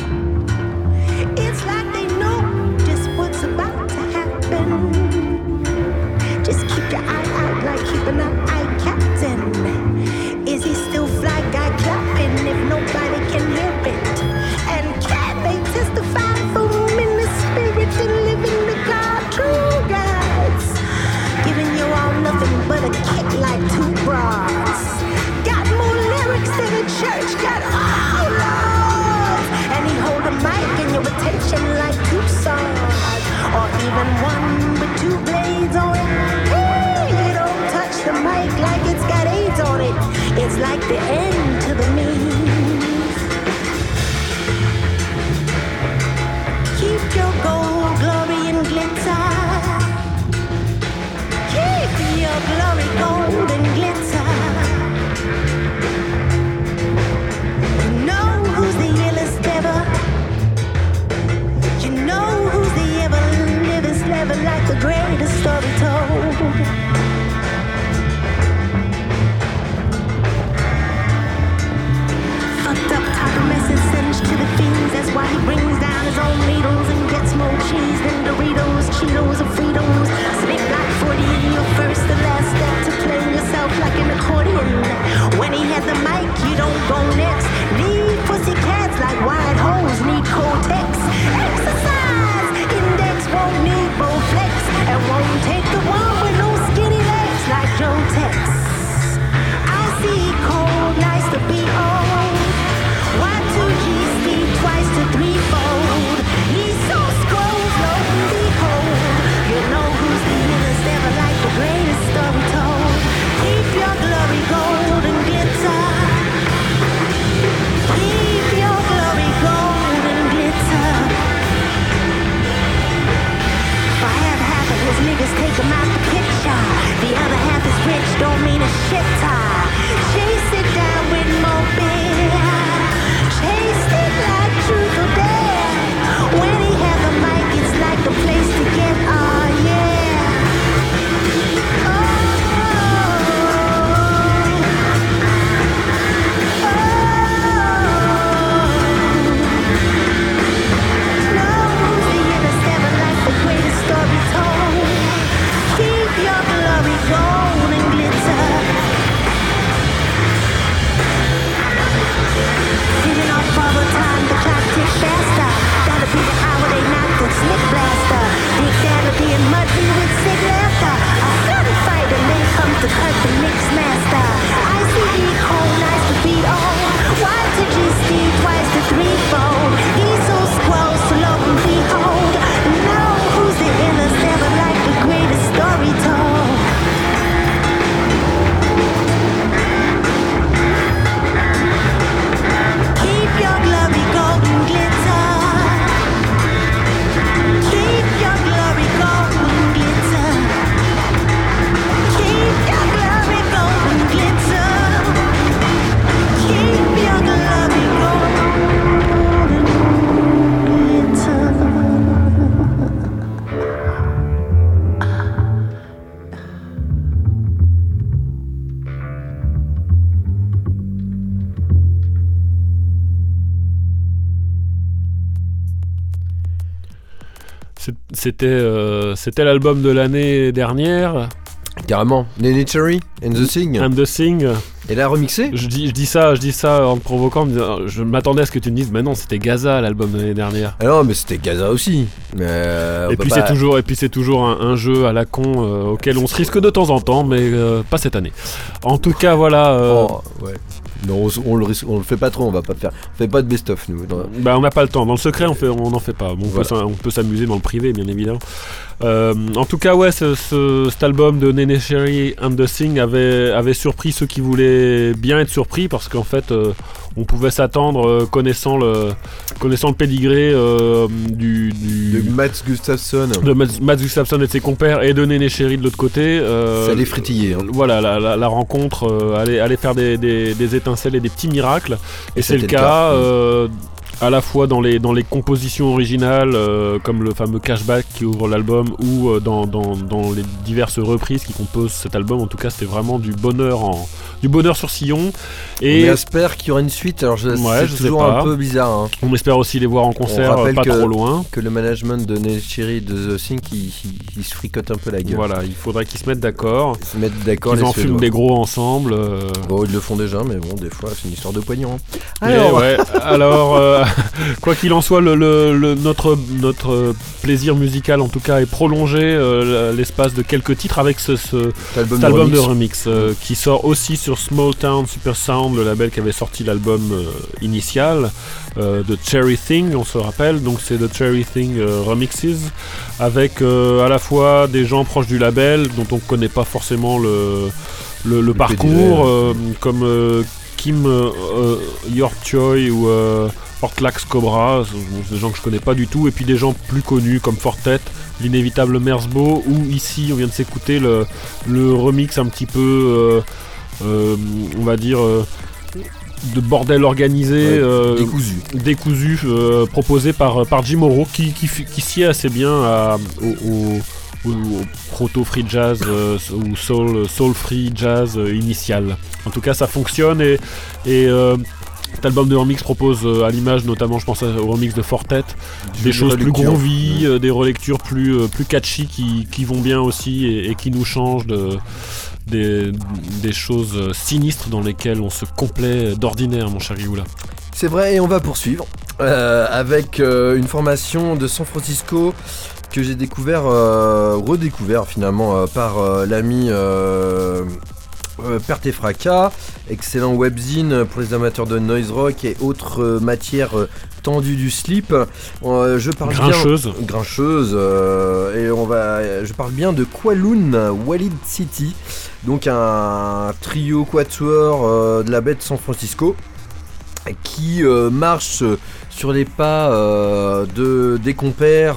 Speaker 5: It's like they know just what's about to happen. Just keep your eye out like keeping an eye captain. Is he still fly guy clapping if nobody can hear it? And can they testify for him in the spirit and living the God true guys? Giving you all nothing but a kick like two bras. Got more lyrics than a church got all lords. And he hold a mic in your attention like two swords. Or even one with two blades on it. Hey, you don't touch the mic like it's got AIDS on it. It's like the end to the means. Keep your gold, glory and glitter. Keep your glory, gold and glitter. You know who's the illest ever. You know who's the ever livest ever, like the greatest story told.
Speaker 1: C'était l'album de l'année dernière.
Speaker 2: Carrément. Neneh Cherry and the Thing. Et là remixé.
Speaker 1: Je dis ça en te provoquant. Je m'attendais à ce que tu me dises, mais non, c'était Gaza l'album de l'année dernière.
Speaker 2: Ah non, mais c'était Gaza aussi.
Speaker 1: Et puis c'est toujours un jeu à la con auquel on se risque de temps en temps, mais pas cette année. En tout cas, voilà.
Speaker 2: Ouais. Non, on le fait pas trop, on fait pas de best-of nous.
Speaker 1: Bah on n'a pas le temps, dans le secret on n'en fait pas. Bon, on peut s'amuser dans le privé bien évidemment. En tout cas ouais, cet album de Neneh Cherry and the Thing avait surpris ceux qui voulaient bien être surpris, parce qu'en fait on pouvait s'attendre, connaissant le pédigré
Speaker 2: de Mats
Speaker 1: Gustafsson et de ses compères, et de Neneh Cherry de l'autre côté.
Speaker 2: Ça allait fritiller.
Speaker 1: Voilà, la rencontre allait faire des étincelles et des petits miracles. Et c'est le cas. À la fois dans les compositions originales, comme le fameux Cashback qui ouvre l'album, ou dans les diverses reprises qui composent cet album. En tout cas, c'était vraiment du bonheur sur sillon. Et
Speaker 2: on espère qu'il y aura une suite. Alors c'est toujours un peu bizarre. Hein.
Speaker 1: On espère aussi les voir en concert, pas trop loin.
Speaker 2: Que le management de Neneh Cherry de The Thing, il se fricote un peu la gueule.
Speaker 1: Voilà, il faudrait qu'ils se mettent d'accord.
Speaker 2: Qu'ils
Speaker 1: en fument des gros ensemble.
Speaker 2: Bon, ils le font déjà, mais bon, des fois, c'est une histoire de poignant.
Speaker 1: Alors, quoi qu'il en soit, notre plaisir musical en tout cas est prolongé l'espace de quelques titres avec cet album de remix qui sort aussi sur Small Town Super Sound, le label qui avait sorti l'album initial de Cherry Thing, on se rappelle. Donc c'est The Cherry Thing Remixes, avec à la fois des gens proches du label dont on ne connaît pas forcément le parcours, comme Kim Yorkchoy ou Ortlax Cobra, des gens que je connais pas du tout, et puis des gens plus connus comme Fortet, l'inévitable Merzbow, ou ici on vient de s'écouter le remix un petit peu on va dire de bordel organisé, décousu, proposé par Jim Morrow, qui sied assez bien au proto free jazz ou soul free jazz initial. En tout cas ça fonctionne, et cet album de remix propose, à l'image notamment, je pense au remix de Fortet, des choses plus groovy, des relectures plus catchy qui vont bien aussi, et qui nous changent des choses sinistres dans lesquelles on se complaît d'ordinaire, mon cher Guyoula.
Speaker 2: C'est vrai, et on va poursuivre avec une formation de San Francisco que j'ai redécouvert finalement par l'ami Perte et Fracas, excellent webzine pour les amateurs de noise rock et autres matières tendues du slip. Je parle grincheuse, et je parle bien de Kowloon Walid City, donc un trio quatuor de la baie de San Francisco qui marche sur les pas des compères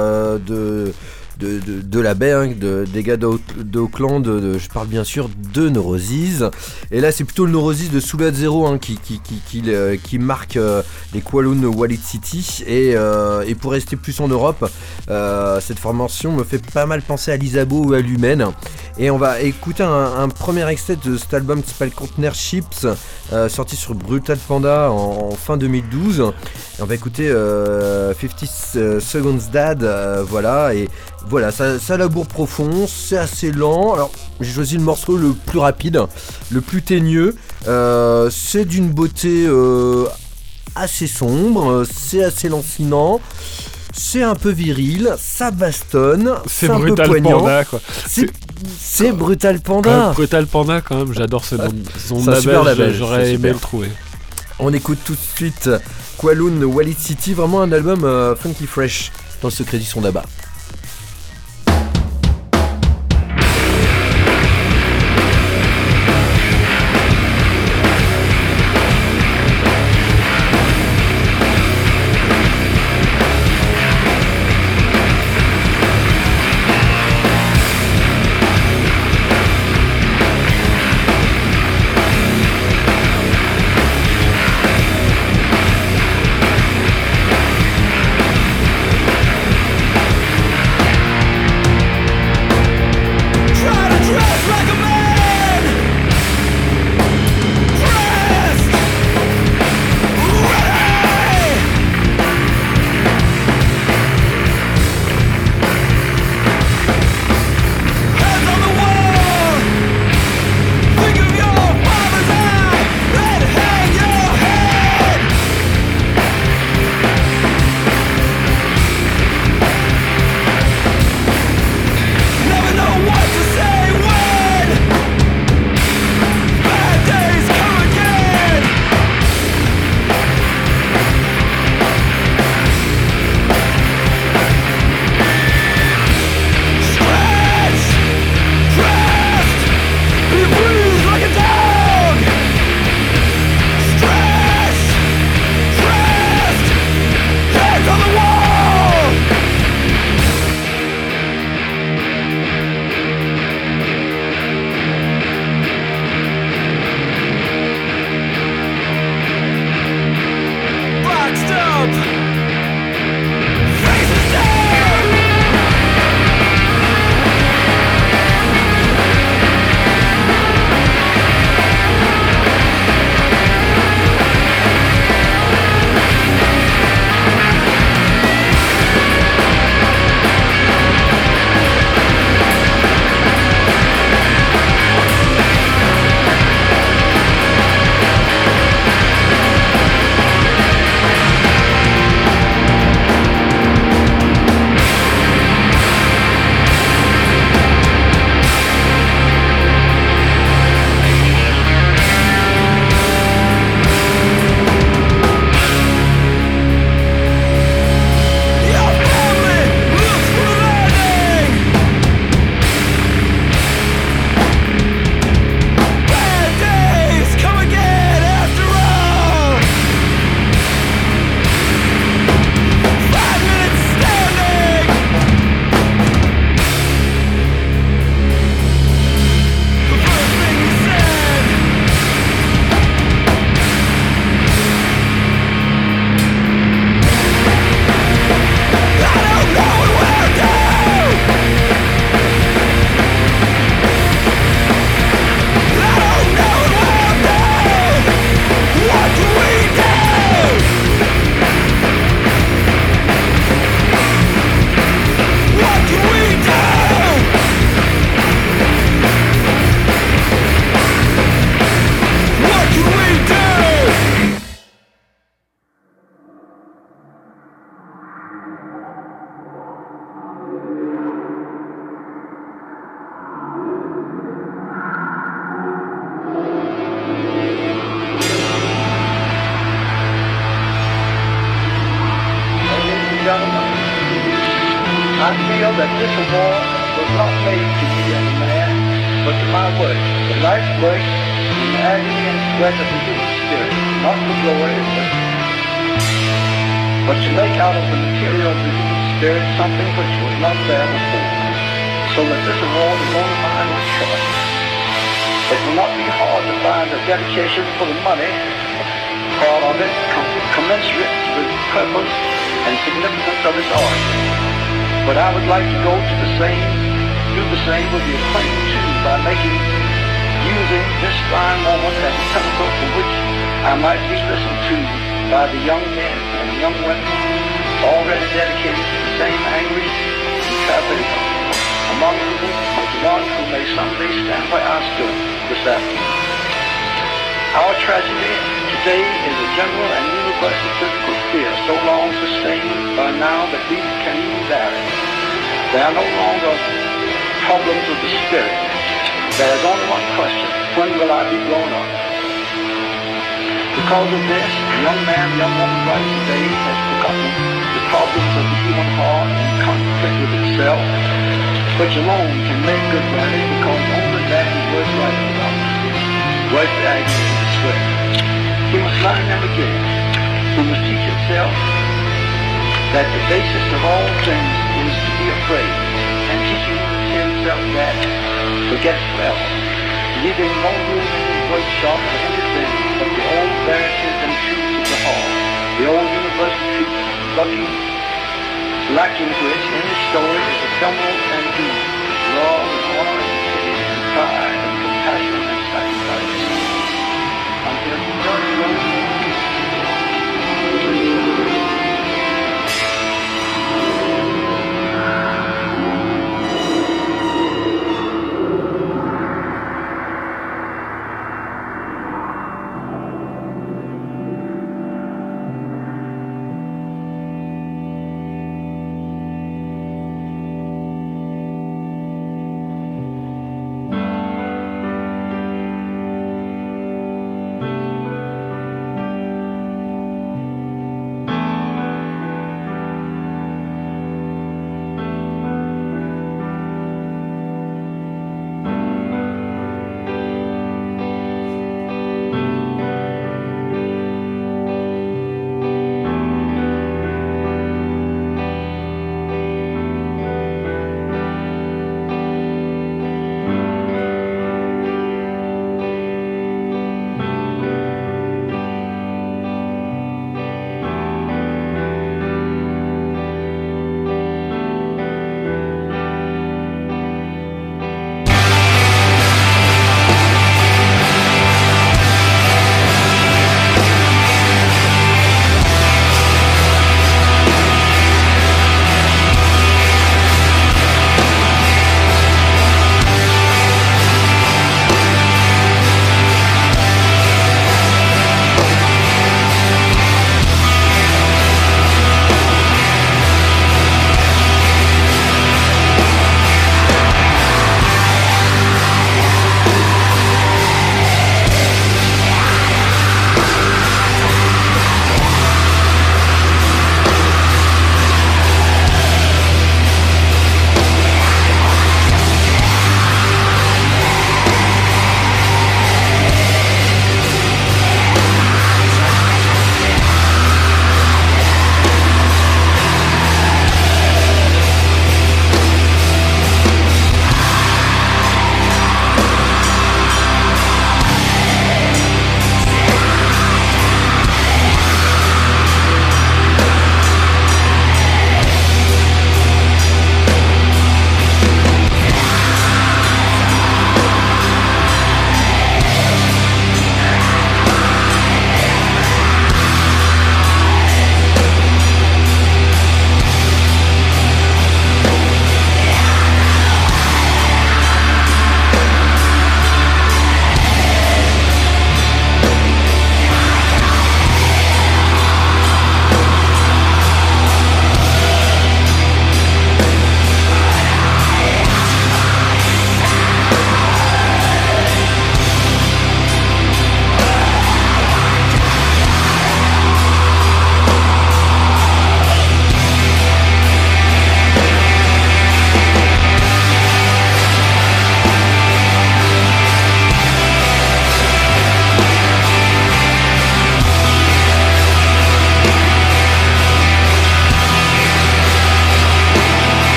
Speaker 2: de la baie, des gars d'Oakland, je parle bien sûr de Neurosis. Et là c'est plutôt le Neurosis de Soulad Zero qui marque les Kowloon Walid City. Et pour rester plus en Europe, cette formation me fait pas mal penser à l'Isabeau ou à Lumen. Et on va écouter un premier extrait de cet album qui s'appelle Container Ships, sorti sur Brutal Panda en fin 2012. Et on va écouter 50 Seconds Dad, voilà. Et voilà, ça laboure profond, c'est assez lent. Alors j'ai choisi le morceau le plus rapide, le plus teigneux. C'est d'une beauté assez sombre, c'est assez lancinant. C'est un peu viril, ça bastonne, c'est un peu poignant.
Speaker 1: Panda, quoi.
Speaker 2: C'est Brutal Panda.
Speaker 1: Brutal Panda quand même, j'adore son label, j'aurais aimé le trouver.
Speaker 2: On écoute tout de suite Kowloon Walid City, vraiment un album funky fresh dans le secret du son d'Abba.
Speaker 6: I feel that this award was not made to me as a man, but to my work, the life work in the agony and sweat of the human spirit, not for glory, but to make out of the material of the human spirit something which was not there before, so that this award is only mine with choice. It will not be hard to find a dedication for the money, part of it commensurate with the purpose and significance of its origin. But I would like to do the same with the acclaim too, by using this fine moment as a pinnacle from which I might be listened to by the young men and young women already dedicated to the same anguish and travail, among whom was one who may someday stand where I stood this afternoon. Our tragedy today is a general and universal physical fear, so long sustained by now that we can even bear it. There are no longer problems of the spirit. There is only one question: when will I be grown up? Because of this, the young man, the young woman right today has forgotten the problems of the human heart in conflict with itself, which alone can make good writing, because only that is worth writing about, worth the agony and sweat. He must learn them again. He must teach himself that the basis of all things is to be afraid, and teaching himself that, forget forever, leaving no room in his workshop for anything but the old verities and truths of the heart, the old universal truths, lacking which any story is ephemeral and doomed, love and honor and pity and pride and compassion and sacrifice. Until the judge knows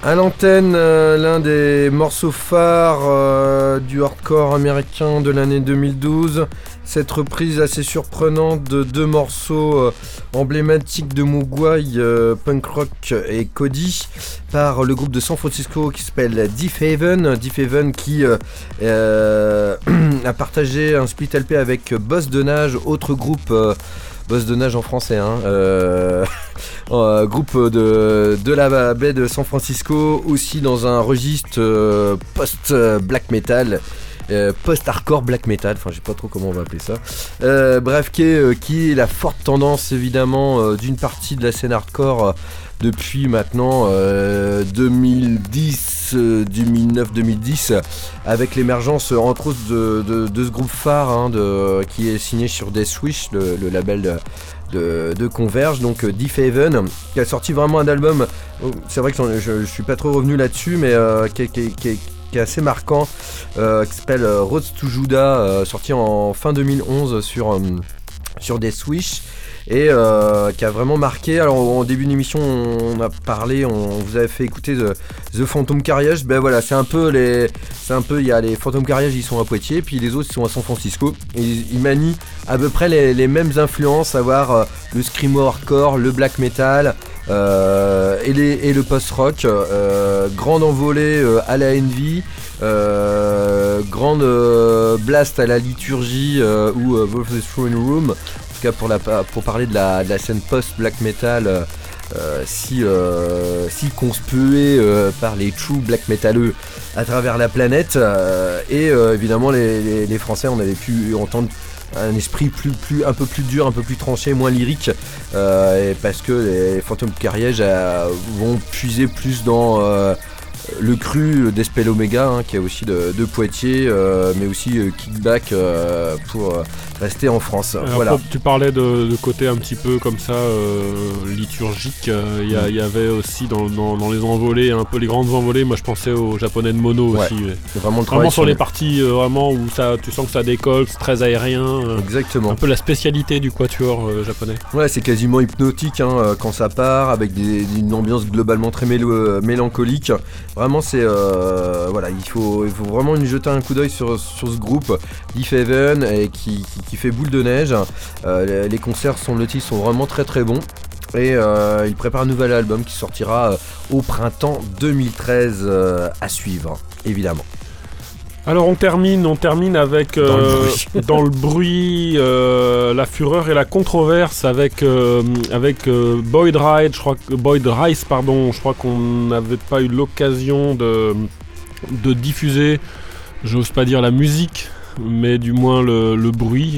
Speaker 2: À l'antenne, l'un des morceaux phares du hardcore américain de l'année 2012. Cette reprise assez surprenante de deux morceaux emblématiques de Mogwai, Punk Rock et Cody, par le groupe de San Francisco qui s'appelle Deep Haven. Deep Haven qui a partagé un split LP avec Boss de Nage, autre groupe... Boss de Nage en français, groupe de la baie de San Francisco, aussi dans un registre post-black metal, post-hardcore black metal, enfin je sais pas trop comment on va appeler ça. Bref, qui est la forte tendance évidemment d'une partie de la scène hardcore depuis maintenant 2009-2010, avec l'émergence entre autres de ce groupe phare qui est signé sur Deathwish, le label de Converge, donc Deep Haven, qui a sorti vraiment un album, c'est vrai que je suis pas trop revenu là-dessus, mais qui est assez marquant, qui s'appelle Road to Judah, sorti en fin 2011 sur Deathwish. Et qui a vraiment marqué. Alors en début d'émission on vous avait fait écouter The Phantom Carriage. Ben voilà, il y a les Phantom Carriage, ils sont à Poitiers, puis les autres ils sont à San Francisco. Et ils manient à peu près les mêmes influences, à savoir le screamo hardcore, le black metal et le post-rock. Grande envolée à la Envy, grande blast à la liturgie ou Wolf the Throne Room. Pour parler de la scène post-black metal, si conspuée par les true black metalleux à travers la planète, et évidemment les Français, on avait pu entendre un esprit un peu plus dur, un peu plus tranché, moins lyrique, et parce que les Phantom Carriage vont puiser plus dans le cru d'Espel Omega, qui est aussi de Poitiers, mais aussi Kickback pour rester en France.
Speaker 1: Alors,
Speaker 2: voilà.
Speaker 1: Tu parlais de côté un petit peu comme ça liturgique. Il y avait aussi dans les envolées, un peu les grandes envolées. Moi, je pensais aux Japonais de Mono aussi. Vraiment sur les parties vraiment où tu sens que ça décolle, c'est très aérien.
Speaker 2: Exactement.
Speaker 1: Un peu la spécialité du quatuor japonais.
Speaker 2: Ouais, c'est quasiment hypnotique quand ça part, avec une ambiance globalement très mélancolique. Vraiment, c'est voilà, il faut vraiment jeter un coup d'œil sur ce groupe Deep Haven, et qui fait boule de neige. Les concerts sont vraiment très très bons, et il prépare un nouvel album qui sortira au printemps 2013 à suivre, évidemment.
Speaker 1: Alors on termine avec dans le bruit, la fureur et la controverse avec Boyd Rice, je crois qu'on n'avait pas eu l'occasion de diffuser, j'ose pas dire la musique, mais du moins le bruit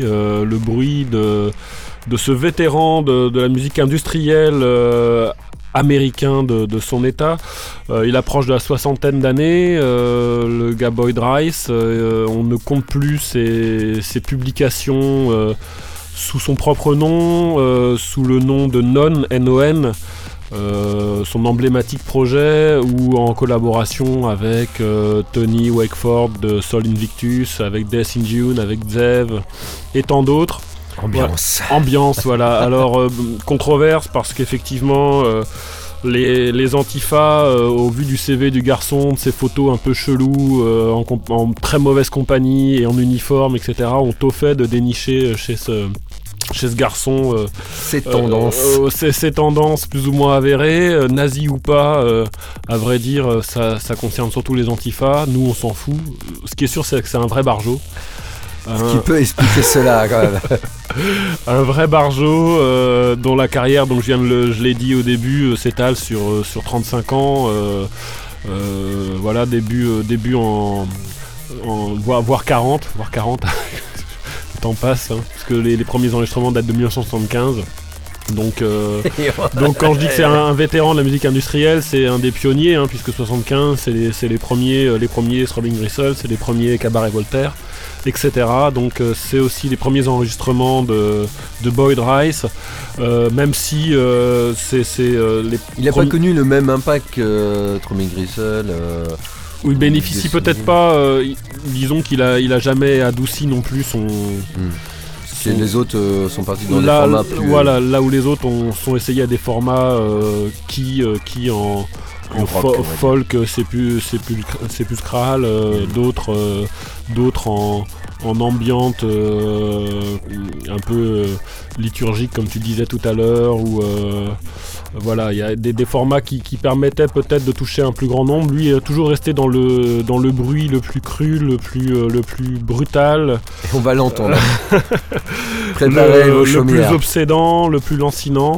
Speaker 1: de ce vétéran de la musique industrielle américain de son état. Il approche de la soixantaine d'années, le gars Boyd Rice. On ne compte plus ses publications sous son propre nom, sous le nom de Non, son emblématique projet, ou en collaboration avec Tony Wakeford de Soul Invictus, avec Death in June, avec Zev et tant d'autres. Ambiance, voilà. Alors, controverse parce qu'effectivement, les antifas, au vu du CV du garçon, de ses photos un peu cheloues, en très mauvaise compagnie et en uniforme, etc., ont tôt fait de dénicher chez ce garçon
Speaker 2: ces
Speaker 1: tendances plus ou moins avérées, nazi ou pas, à vrai dire, ça concerne surtout les antifas. Nous, on s'en fout. Ce qui est sûr, c'est que c'est un vrai barjot.
Speaker 2: Ce qui peut expliquer cela quand même.
Speaker 1: Un vrai barjot dont la carrière, donc je l'ai dit au début, s'étale sur 35 ans. Voilà, début en voire 40. Le temps passe, parce que les premiers enregistrements datent de 1975. Donc quand je dis que c'est un vétéran de la musique industrielle, c'est un des pionniers, puisque 75 c'est les premiers Throbbing Gristle, c'est les premiers Cabaret Voltaire, etc. Donc c'est aussi les premiers enregistrements de Boyd Rice, même si
Speaker 2: il n'a pas connu le même impact que Throbbing Gristle.
Speaker 1: Où il bénéficie peut-être pas, disons qu'il a jamais adouci non plus son...
Speaker 2: Les autres sont partis dans des formats plus...
Speaker 1: Voilà, là où les autres sont essayés à des formats qui folk sépulcral, d'autres en ambiante un peu liturgique comme tu disais tout à l'heure, ou voilà, il y a des formats qui permettaient peut-être de toucher un plus grand nombre. Lui est toujours resté dans le bruit le plus cru, le plus brutal.
Speaker 2: Et on va l'entendre. Préparez vos chaumières.
Speaker 1: Le plus obsédant, le plus lancinant.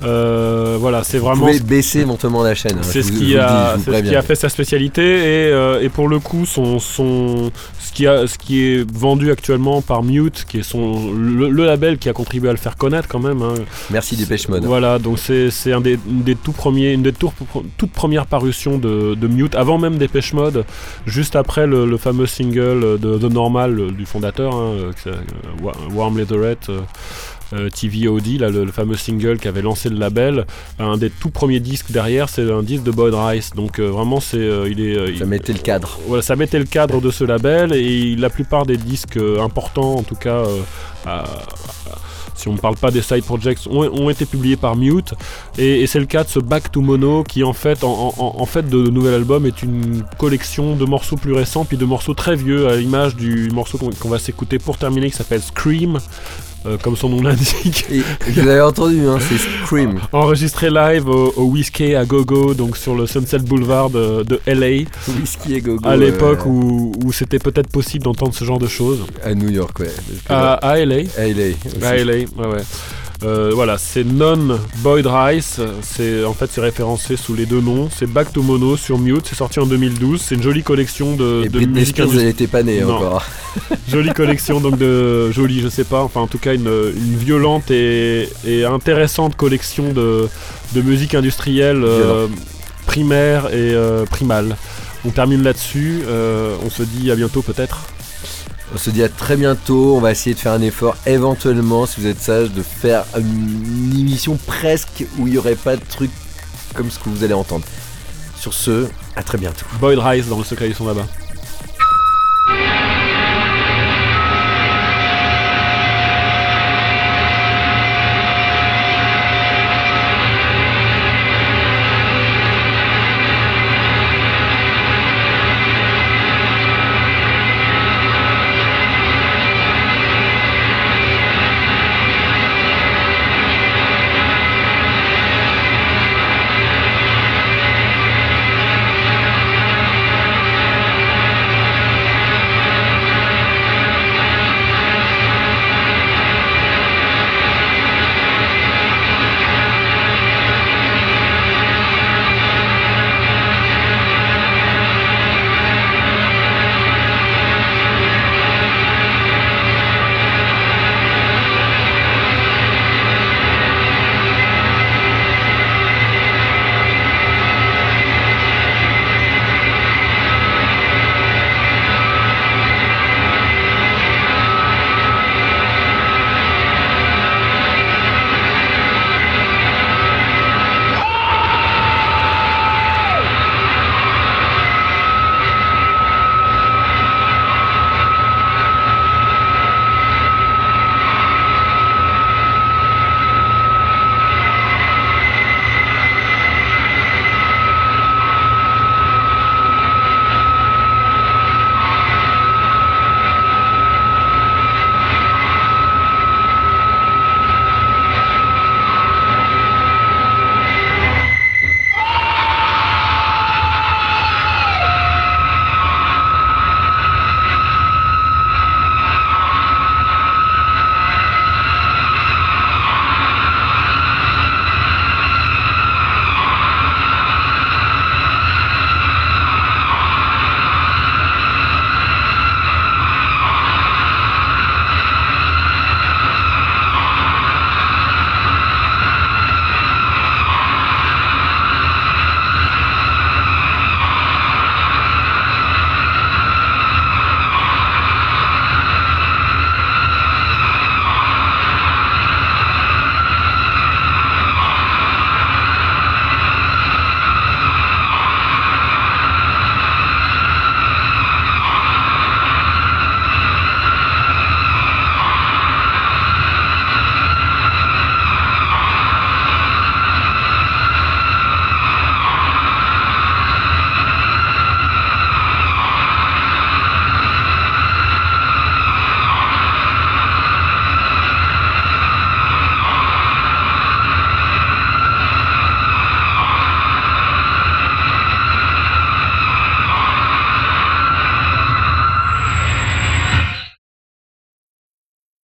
Speaker 1: Voilà, c'est vraiment.
Speaker 2: Vous pouvez baisser montement la chaîne.
Speaker 1: C'est ce qui a fait sa spécialité, et pour le coup, ce qui est vendu actuellement par Mute, qui est le label qui a contribué à le faire connaître quand même. Hein.
Speaker 2: Merci Dépêche Mode.
Speaker 1: Voilà, donc c'est une des toutes premières parutions de Mute, avant même Dépêche Mode, juste après le fameux single de The Normal du fondateur, hein, Warm Leatherette. TVOD, là, le fameux single qui avait lancé le label. Un des tout premiers disques derrière, c'est un disque de Boyd Rice. Donc vraiment, ça
Speaker 2: mettait le cadre.
Speaker 1: Voilà, ça mettait le cadre de ce label, et la plupart des disques importants, en tout cas, si on ne parle pas des side projects, ont été publiés par Mute, et c'est le cas de ce Back to Mono, qui en fait de nouvel album est une collection de morceaux plus récents, puis de morceaux très vieux, à l'image du morceau qu'on va s'écouter pour terminer, qui s'appelle Scream. Comme son nom l'indique.
Speaker 2: Et vous l'avez entendu, hein, c'est Scream.
Speaker 1: Enregistré live au Whiskey à Go-Go, donc sur le Sunset Boulevard de LA.
Speaker 2: Whiskey à Go-Go.
Speaker 1: À l'époque où c'était peut-être possible d'entendre ce genre de choses.
Speaker 2: À New York, ouais.
Speaker 1: À LA.
Speaker 2: À LA.
Speaker 1: À LA, ouais. Voilà, c'est Non Boyd Rice, c'est référencé sous les deux noms, c'est Back to Mono sur Mute, c'est sorti en 2012, c'est une jolie collection de musique
Speaker 2: industrielle. Elle n'était pas née encore.
Speaker 1: Jolie collection, donc jolie, je sais pas, enfin en tout cas une violente et intéressante collection de musique industrielle primaire et primale. On termine là-dessus, on se dit à bientôt peut-être.
Speaker 2: On se dit à très bientôt, on va essayer de faire un effort éventuellement, si vous êtes sage, de faire une émission presque où il n'y aurait pas de trucs comme ce que vous allez entendre. Sur ce, à très bientôt.
Speaker 1: Boyd Rice dans le secret du son là-bas.